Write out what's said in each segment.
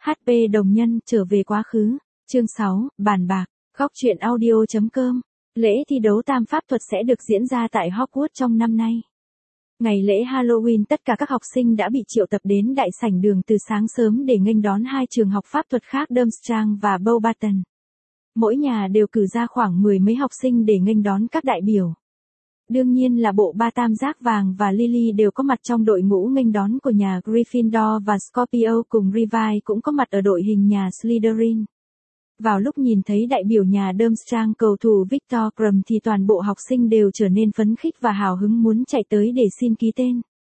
HP đồng nhân trở về quá khứ. Chương 6, bàn bạc. Góc truyện audio.com. Lễ thi đấu tam pháp thuật sẽ được diễn ra tại Hogwarts trong năm nay. Ngày lễ Halloween, tất cả các học sinh đã bị triệu tập đến đại sảnh đường từ sáng sớm để nghênh đón hai trường học pháp thuật khác Durmstrang và Beauxbaton. Mỗi nhà đều cử ra khoảng 10 mấy học sinh để nghênh đón các đại biểu. Đương nhiên là bộ ba tam giác vàng và Lily đều có mặt trong đội ngũ nghênh đón của nhà Gryffindor, và Scorpio cùng Rivai cũng có mặt ở đội hình nhà Slytherin. Vào lúc nhìn thấy đại biểu nhà Durmstrang cầu thủ Victor Krum thì toàn bộ học sinh đều trở nên phấn khích và hào hứng muốn chạy tới để xin ký tên.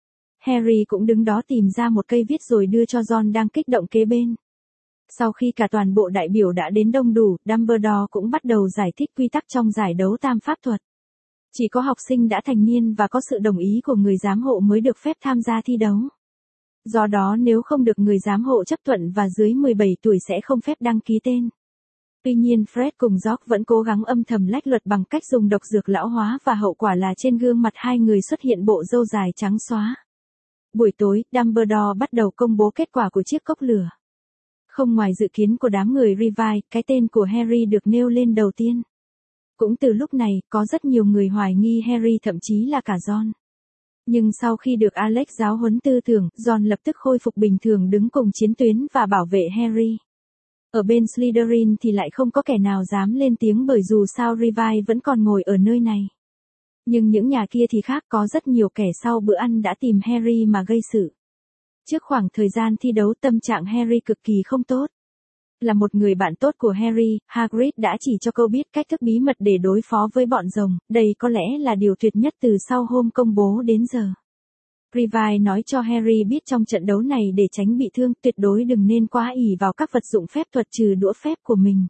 Harry cũng đứng đó tìm ra một cây viết rồi đưa cho Ron đang kích động kế bên. Sau khi cả toàn bộ đại biểu đã đến đông đủ, Dumbledore cũng bắt đầu giải thích quy tắc trong giải đấu tam pháp thuật. Chỉ có học sinh đã thành niên và có sự đồng ý của người giám hộ mới được phép tham gia thi đấu. Do đó nếu không được người giám hộ chấp thuận và dưới 17 tuổi sẽ không phép đăng ký tên. Tuy nhiên Fred cùng George vẫn cố gắng âm thầm lách luật bằng cách dùng độc dược lão hóa, và hậu quả là trên gương mặt hai người xuất hiện bộ râu dài trắng xóa. Buổi tối, Dumbledore bắt đầu công bố kết quả của chiếc cốc lửa. Không ngoài dự kiến của đám người Rivai, cái tên của Harry được nêu lên đầu tiên. Cũng từ lúc này, có rất nhiều người hoài nghi Harry, thậm chí là cả Ron. Nhưng sau khi được Alex giáo huấn tư tưởng, Ron lập tức khôi phục bình thường đứng cùng chiến tuyến và bảo vệ Harry. Ở bên Slytherin thì lại không có kẻ nào dám lên tiếng, bởi dù sao Rivai vẫn còn ngồi ở nơi này. Nhưng những nhà kia thì khác, có rất nhiều kẻ sau bữa ăn đã tìm Harry mà gây sự. Trước khoảng thời gian thi đấu, tâm trạng Harry cực kỳ không tốt. Là một người bạn tốt của Harry, Hagrid đã chỉ cho cậu biết cách thức bí mật để đối phó với bọn rồng, đây có lẽ là điều tuyệt nhất từ sau hôm công bố đến giờ. Rivai nói cho Harry biết trong trận đấu này để tránh bị thương, tuyệt đối đừng nên quá ỷ vào các vật dụng phép thuật trừ đũa phép của mình.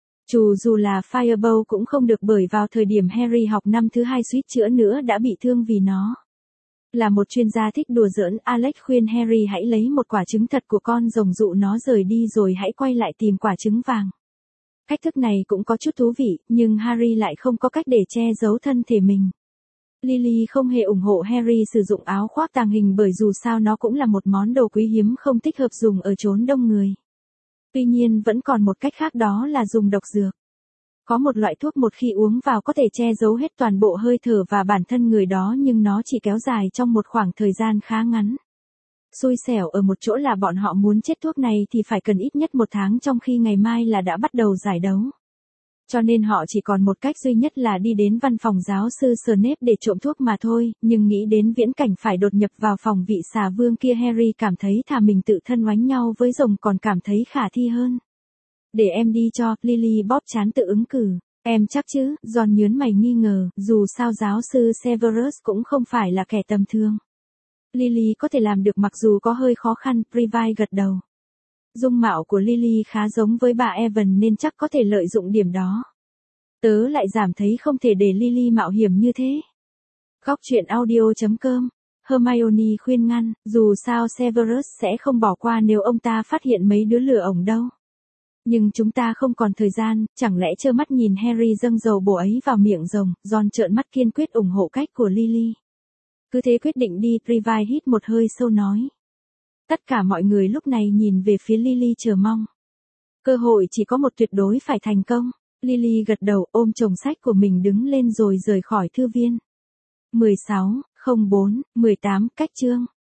Dù là Firebolt cũng không được, bởi vào thời điểm Harry học năm thứ 2 suýt chữa nữa đã bị thương vì nó. Là một chuyên gia thích đùa giỡn, Alex khuyên Harry hãy lấy một quả trứng thật của con rồng dụ nó rời đi rồi hãy quay lại tìm quả trứng vàng. Cách thức này cũng có chút thú vị, nhưng Harry lại không có cách để che giấu thân thể mình. Lily không hề ủng hộ Harry sử dụng áo khoác tàng hình, bởi dù sao nó cũng là một món đồ quý hiếm không thích hợp dùng ở chốn đông người. Tuy nhiên vẫn còn một cách khác, đó là dùng độc dược. Có một loại thuốc một khi uống vào có thể che giấu hết toàn bộ hơi thở và bản thân người đó, nhưng nó chỉ kéo dài trong một khoảng thời gian khá ngắn. Xui xẻo ở một chỗ là bọn họ muốn chết thuốc này thì phải cần ít nhất 1 tháng, trong khi ngày mai là đã bắt đầu giải đấu. Cho nên họ chỉ còn một cách duy nhất là đi đến văn phòng giáo sư Snape để trộm thuốc mà thôi, nhưng nghĩ đến viễn cảnh phải đột nhập vào phòng vị xà vương kia, Harry cảm thấy thà mình tự thân oánh nhau với rồng còn cảm thấy khả thi hơn. Để em đi cho, Lily bóp trán tự ứng cử. Em chắc chứ, Ron nhớn mày nghi ngờ, dù sao giáo sư Severus cũng không phải là kẻ tầm thường. Lily có thể làm được mặc dù có hơi khó khăn, Rivai gật đầu. Dung mạo của Lily khá giống với bà Evan nên chắc có thể lợi dụng điểm đó. Tớ lại cảm thấy không thể để Lily mạo hiểm như thế. Góc truyện audio.com. Hermione khuyên ngăn, dù sao Severus sẽ không bỏ qua nếu ông ta phát hiện mấy đứa lừa ổng đâu. Nhưng chúng ta không còn thời gian, chẳng lẽ trơ mắt nhìn Harry dâng dầu bổ ấy vào miệng rồng. Ron trợn mắt kiên quyết ủng hộ cách của Lily. Cứ thế quyết định đi, Rivai hít một hơi sâu nói. Tất cả mọi người lúc này nhìn về phía Lily chờ mong. Cơ hội chỉ có một, tuyệt đối phải thành công. Lily gật đầu, ôm chồng sách của mình đứng lên rồi rời khỏi thư viên. 16:04:18 cách chương.